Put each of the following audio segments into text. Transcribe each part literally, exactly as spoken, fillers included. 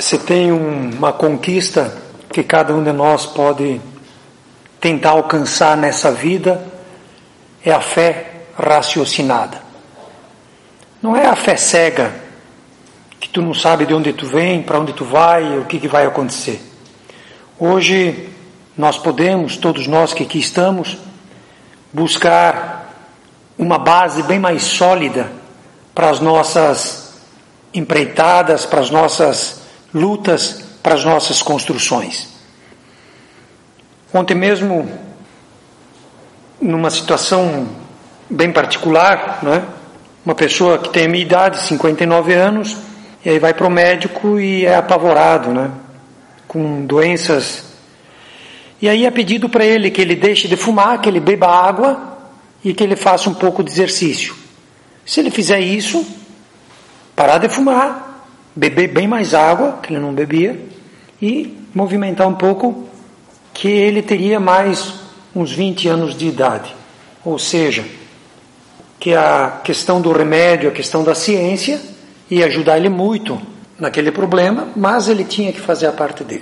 Se tem um, uma conquista que cada um de nós pode tentar alcançar nessa vida, é a fé raciocinada. Não é a fé cega, que tu não sabe de onde tu vem, para onde tu vai, o que, que vai acontecer. Hoje nós podemos, todos nós que aqui estamos, buscar uma base bem mais sólida para as nossas empreitadas, para as nossas lutas, para as nossas construções. Ontem mesmo, numa situação bem particular, né? Uma pessoa que tem a minha idade, cinquenta e nove anos, e aí vai para o médico e é apavorado, né? Com doenças. E aí é pedido para ele que ele deixe de fumar, que ele beba água e que ele faça um pouco de exercício. Se ele fizer isso, parar de fumar, beber bem mais água, que ele não bebia, e movimentar um pouco, que ele teria mais uns vinte anos de idade. Ou seja, que a questão do remédio, a questão da ciência, ia ajudar ele muito naquele problema, mas ele tinha que fazer a parte dele.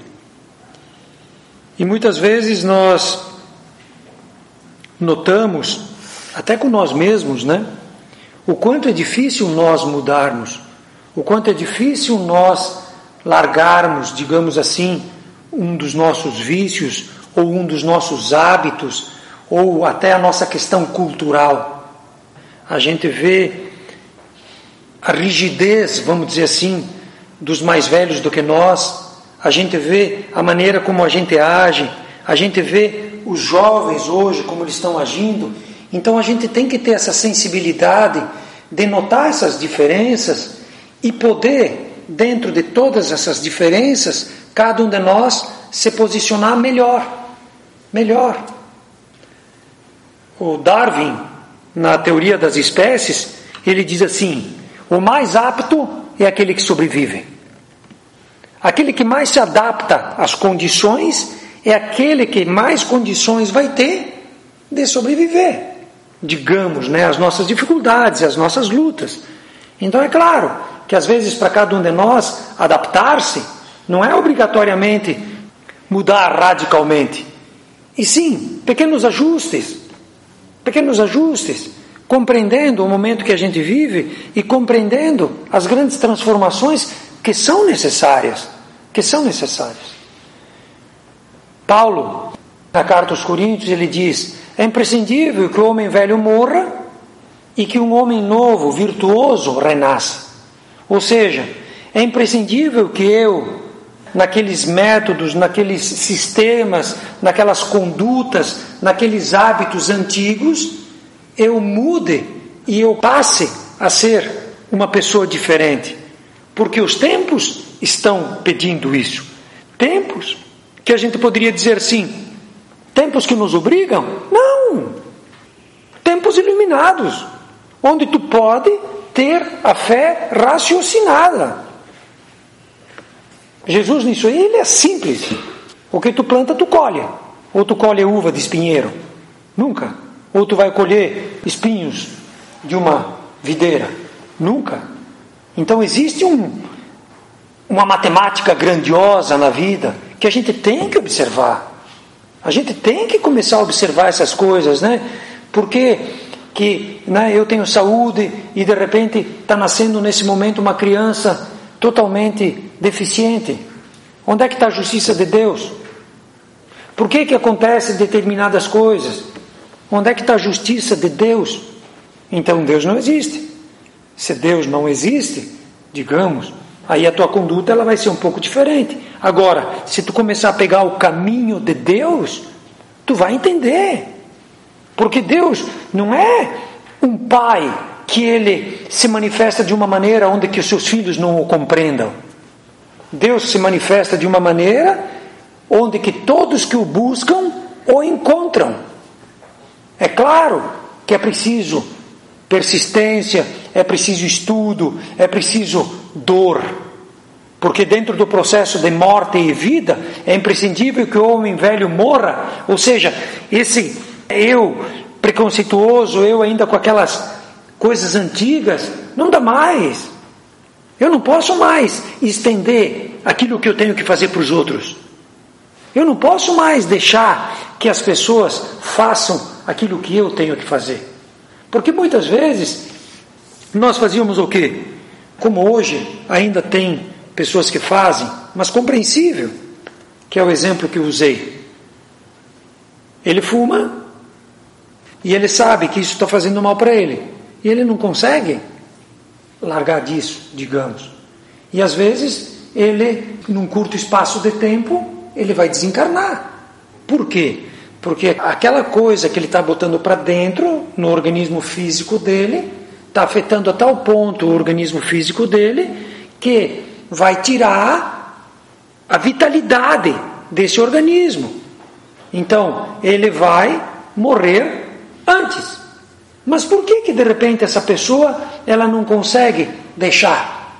E muitas vezes nós notamos, até com nós mesmos, né? O quanto é difícil nós mudarmos, o quanto é difícil nós largarmos, digamos assim, um dos nossos vícios, ou um dos nossos hábitos, ou até a nossa questão cultural. A gente vê a rigidez, vamos dizer assim, dos mais velhos do que nós, a gente vê a maneira como a gente age, a gente vê os jovens hoje, como eles estão agindo. Então a gente tem que ter essa sensibilidade de notar essas diferenças e poder, dentro de todas essas diferenças, cada um de nós se posicionar melhor, melhor. O Darwin, na teoria das espécies, ele diz assim: o mais apto é aquele que sobrevive. Aquele que mais se adapta às condições é aquele que mais condições vai ter de sobreviver. Digamos, né, as nossas dificuldades, as nossas lutas. Então é claro que às vezes para cada um de nós adaptar-se não é obrigatoriamente mudar radicalmente. E sim, pequenos ajustes, pequenos ajustes, compreendendo o momento que a gente vive e compreendendo as grandes transformações que são necessárias, que são necessárias. Paulo, na carta aos Coríntios, ele diz: é imprescindível que o homem velho morra e que um homem novo, virtuoso, renasça. Ou seja, é imprescindível que eu, naqueles métodos, naqueles sistemas, naquelas condutas, naqueles hábitos antigos, eu mude e eu passe a ser uma pessoa diferente. Porque os tempos estão pedindo isso. Tempos que a gente poderia dizer assim, tempos que nos obrigam? Não! Tempos iluminados, onde tu pode ter a fé raciocinada. Jesus nisso aí, ele é simples. O que tu planta, tu colhe. Ou tu colhe uva de espinheiro? Nunca. Ou tu vai colher espinhos de uma videira? Nunca. Então existe um, uma matemática grandiosa na vida que a gente tem que observar. A gente tem que começar a observar essas coisas, né? Porque que, né, eu tenho saúde e de repente está nascendo nesse momento uma criança totalmente deficiente. Onde é que está a justiça de Deus? Por que que acontece determinadas coisas? Onde é que está a justiça de Deus? Então Deus não existe. Se Deus não existe, digamos, aí a tua conduta ela vai ser um pouco diferente. Agora, se tu começar a pegar o caminho de Deus, tu vai entender. Porque Deus não é um pai que ele se manifesta de uma maneira onde que os seus filhos não o compreendam. Deus se manifesta de uma maneira onde que todos que o buscam o encontram. É claro que é preciso persistência, é preciso estudo, é preciso dor. Porque dentro do processo de morte e vida, é imprescindível que o homem velho morra. Ou seja, esse eu preconceituoso, eu ainda com aquelas coisas antigas, não dá mais. Eu não posso mais estender aquilo que eu tenho que fazer para os outros. Eu não posso mais deixar que as pessoas façam aquilo que eu tenho que fazer. Porque muitas vezes nós fazíamos o quê? Como hoje ainda tem pessoas que fazem, mas compreensível, que é o exemplo que eu usei. Ele fuma e ele sabe que isso está fazendo mal para ele. E ele não consegue largar disso, digamos. E às vezes ele, num curto espaço de tempo, ele vai desencarnar. Por quê? Porque aquela coisa que ele está botando para dentro, no organismo físico dele, está afetando a tal ponto o organismo físico dele, que vai tirar a vitalidade desse organismo. Então, ele vai morrer antes. Mas por que que de repente essa pessoa, ela não consegue deixar?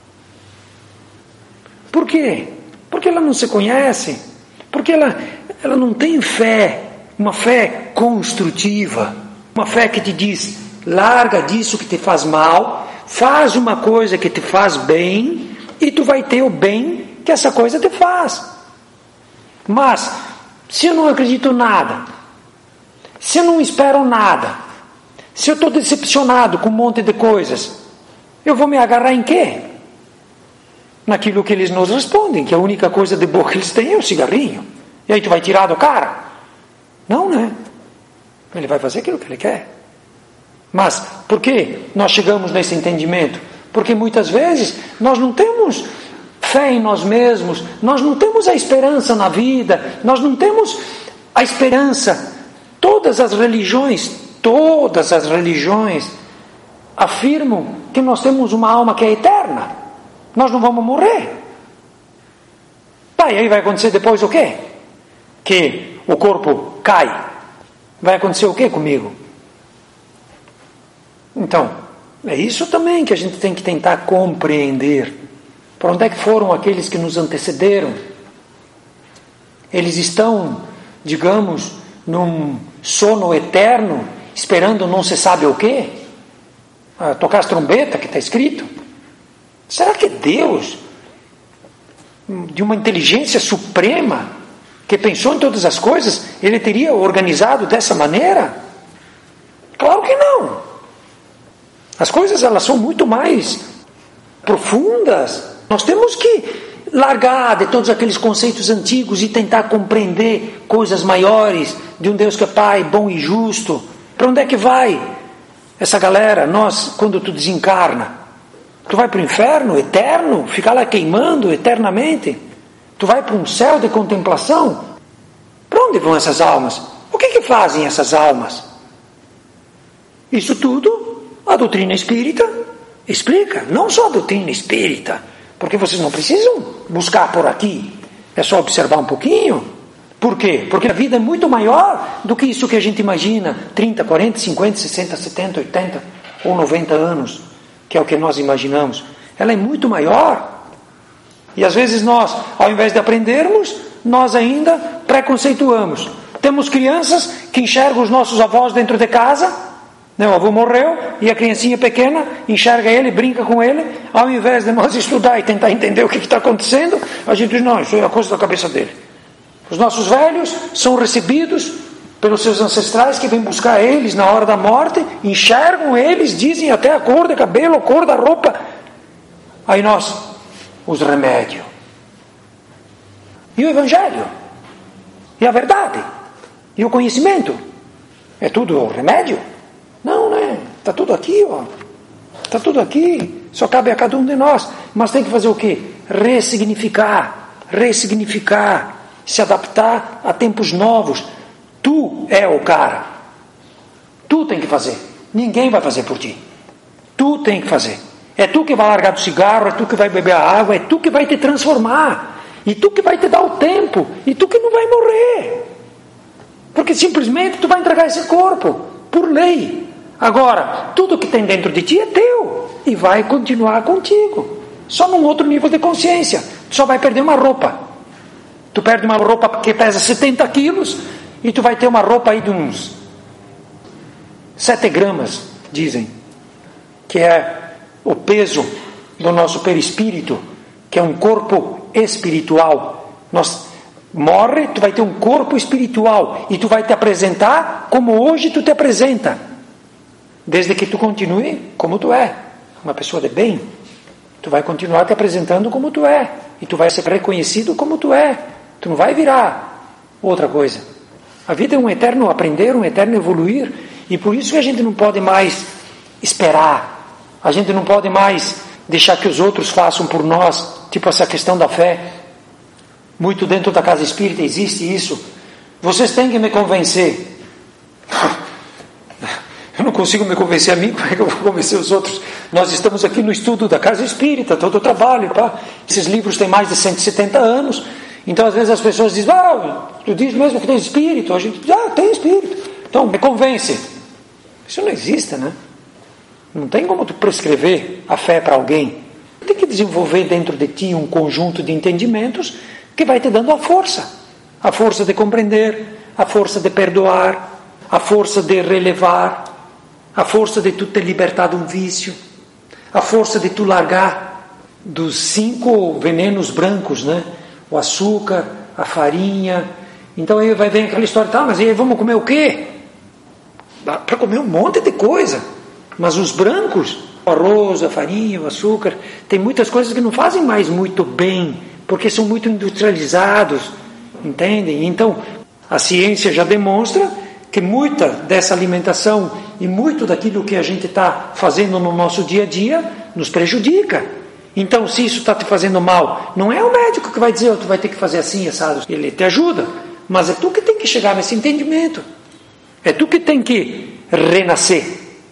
Por quê? Porque ela não se conhece, porque ela, ela não tem fé, uma fé construtiva, uma fé que te diz, larga disso que te faz mal, faz uma coisa que te faz bem, e tu vai ter o bem que essa coisa te faz. Mas, se eu não acredito em nada, se eu não espero nada, se eu estou decepcionado com um monte de coisas, eu vou me agarrar em quê? Naquilo que eles nos respondem, que a única coisa de boa que eles têm é o cigarrinho. E aí tu vai tirar do cara? Não, né? Ele vai fazer aquilo que ele quer. Mas, por que nós chegamos nesse entendimento? Porque muitas vezes nós não temos fé em nós mesmos, nós não temos a esperança na vida, nós não temos a esperança. Todas as religiões, todas as religiões afirmam que nós temos uma alma que é eterna. Nós não vamos morrer. Tá, e aí vai acontecer depois o quê? Que o corpo cai. Vai acontecer o quê comigo? Então, é isso também que a gente tem que tentar compreender. Para onde é que foram aqueles que nos antecederam? Eles estão, digamos, num sono eterno, esperando não se sabe o quê? Ah, tocar as trombetas, que está escrito. Será que Deus, de uma inteligência suprema, que pensou em todas as coisas, ele teria organizado dessa maneira? Claro que não. As coisas, elas são muito mais profundas. Nós temos que largar de todos aqueles conceitos antigos e tentar compreender coisas maiores de um Deus que é Pai, bom e justo. Para onde é que vai essa galera? Nós, quando tu desencarna, tu vai para o inferno eterno, ficar lá queimando eternamente? Tu vai para um céu de contemplação? Para onde vão essas almas? O que que fazem essas almas? Isso tudo a doutrina espírita explica. Não só a doutrina espírita, porque vocês não precisam buscar por aqui, é só observar um pouquinho. Por quê? Porque a vida é muito maior do que isso que a gente imagina, trinta, quarenta, cinquenta, sessenta, setenta, oitenta ou noventa anos, que é o que nós imaginamos. Ela é muito maior. E às vezes nós, ao invés de aprendermos, nós ainda preconceituamos. Temos crianças que enxergam os nossos avós dentro de casa, né? O avô morreu e a criancinha pequena enxerga ele, brinca com ele. Ao invés de nós estudar e tentar entender o que está acontecendo, a gente diz, não, isso é a coisa da cabeça dele. Os nossos velhos são recebidos pelos seus ancestrais que vêm buscar eles na hora da morte, enxergam eles, dizem até a cor do cabelo, a cor da roupa. Aí nós, os remédios. E o Evangelho? E a verdade? E o conhecimento? É tudo remédio? Não, né? Está tudo aqui, ó. Está tudo aqui. Só cabe a cada um de nós. Mas tem que fazer o quê? Ressignificar. Ressignificar. Se adaptar a tempos novos. Tu é o cara. Tu tem que fazer. Ninguém vai fazer por ti. Tu tem que fazer. É tu que vai largar do cigarro, é tu que vai beber a água, é tu que vai te transformar. E tu que vai te dar o tempo. E tu que não vai morrer. Porque simplesmente tu vai entregar esse corpo. Por lei. Agora, tudo que tem dentro de ti é teu. E vai continuar contigo. Só num outro nível de consciência. Tu só vai perder uma roupa. Tu perde uma roupa que pesa setenta quilos e tu vai ter uma roupa aí de uns sete gramas, dizem, que é o peso do nosso perispírito, que é um corpo espiritual. Nós morre, tu vai ter um corpo espiritual e tu vai te apresentar como hoje tu te apresenta, desde que tu continue como tu é, uma pessoa de bem. Tu vai continuar te apresentando como tu é e tu vai ser reconhecido como tu é. Tu não vai virar outra coisa. A vida é um eterno aprender, um eterno evoluir, e por isso que a gente não pode mais esperar, a gente não pode mais deixar que os outros façam por nós, tipo essa questão da fé. Muito dentro da casa espírita existe isso. Vocês têm que me convencer. Eu não consigo me convencer a mim, como é que eu vou convencer os outros? Nós estamos aqui no estudo da casa espírita, todo o trabalho, pá. Esses livros têm mais de cento e setenta anos, então às vezes as pessoas dizem, ah, tu diz mesmo que tem espírito. A gente diz, ah, tem espírito, então me convence. Isso não existe, né? Não tem como tu prescrever a fé para alguém. Tem que desenvolver dentro de ti um conjunto de entendimentos que vai te dando a força, a força de compreender, a força de perdoar, a força de relevar, a força de tu te libertar de um vício, a força de tu largar dos cinco venenos brancos, né? O açúcar, a farinha. Então aí vai ver aquela história, tá, mas aí vamos comer o quê? Para comer um monte de coisa, mas os brancos, o arroz, a farinha, o açúcar, tem muitas coisas que não fazem mais muito bem, porque são muito industrializados, entendem? Então, a ciência já demonstra que muita dessa alimentação e muito daquilo que a gente está fazendo no nosso dia a dia nos prejudica. Então, se isso está te fazendo mal, não é o médico que vai dizer, oh, tu vai ter que fazer assim, assado. Ele te ajuda, mas é tu que tem que chegar nesse entendimento. É tu que tem que renascer.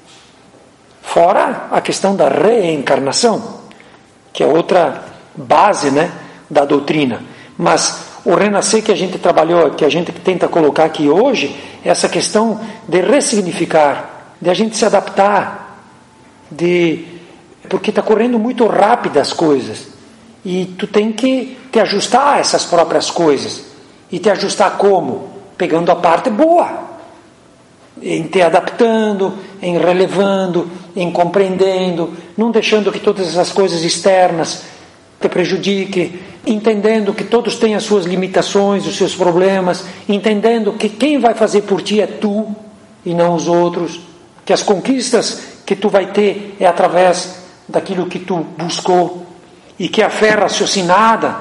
Fora a questão da reencarnação, que é outra base, né, da doutrina. Mas o renascer que a gente trabalhou, que a gente tenta colocar aqui hoje, é essa questão de ressignificar, de a gente se adaptar, de porque está correndo muito rápido as coisas, e tu tem que te ajustar a essas próprias coisas. E te ajustar como? Pegando a parte boa, em te adaptando, em relevando, em compreendendo, não deixando que todas essas coisas externas te prejudiquem, entendendo que todos têm as suas limitações, os seus problemas, entendendo que quem vai fazer por ti é tu e não os outros, que as conquistas que tu vai ter é através daquilo que tu buscou, e que a fé raciocinada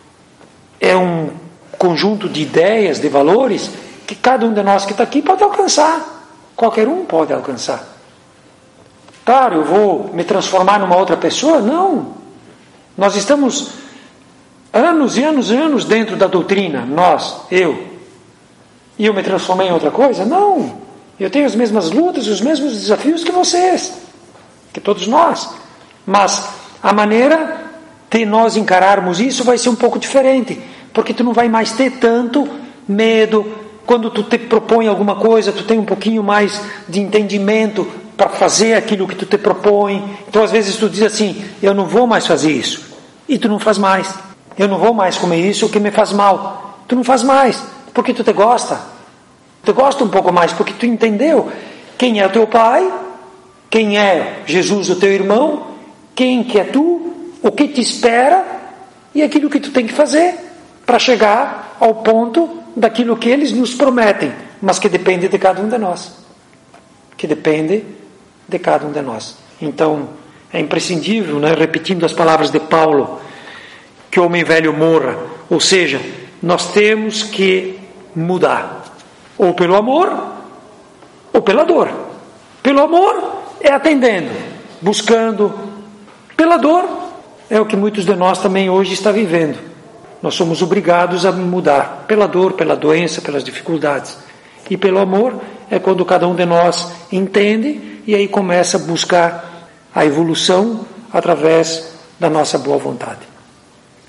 é um conjunto de ideias, de valores, que cada um de nós que está aqui pode alcançar. Qualquer um pode alcançar. Claro, eu vou me transformar numa outra pessoa? Não. Nós estamos anos e anos e anos dentro da doutrina, nós, eu. E eu me transformei em outra coisa? Não. Eu tenho as mesmas lutas, os mesmos desafios que vocês, que todos nós. Mas a maneira de nós encararmos isso vai ser um pouco diferente, porque tu não vai mais ter tanto medo. Quando tu te propõe alguma coisa, tu tem um pouquinho mais de entendimento para fazer aquilo que tu te propõe. Então às vezes tu diz assim, eu não vou mais fazer isso, e tu não faz mais. Eu não vou mais comer isso que me faz mal, tu não faz mais, porque tu te gosta. Tu gosta um pouco mais, porque tu entendeu quem é o teu pai, quem é Jesus o teu irmão, quem que é tu, o que te espera, e aquilo que tu tem que fazer para chegar ao ponto daquilo que eles nos prometem, mas que depende de cada um de nós. Que depende de cada um de nós. Então, é imprescindível, né, repetindo as palavras de Paulo, que o homem velho morra. Ou seja, nós temos que mudar. Ou pelo amor, ou pela dor. Pelo amor é atendendo, buscando. Pela dor é o que muitos de nós também hoje estão vivendo. Nós somos obrigados a mudar pela dor, pela doença, pelas dificuldades. E pelo amor é quando cada um de nós entende e aí começa a buscar a evolução através da nossa boa vontade.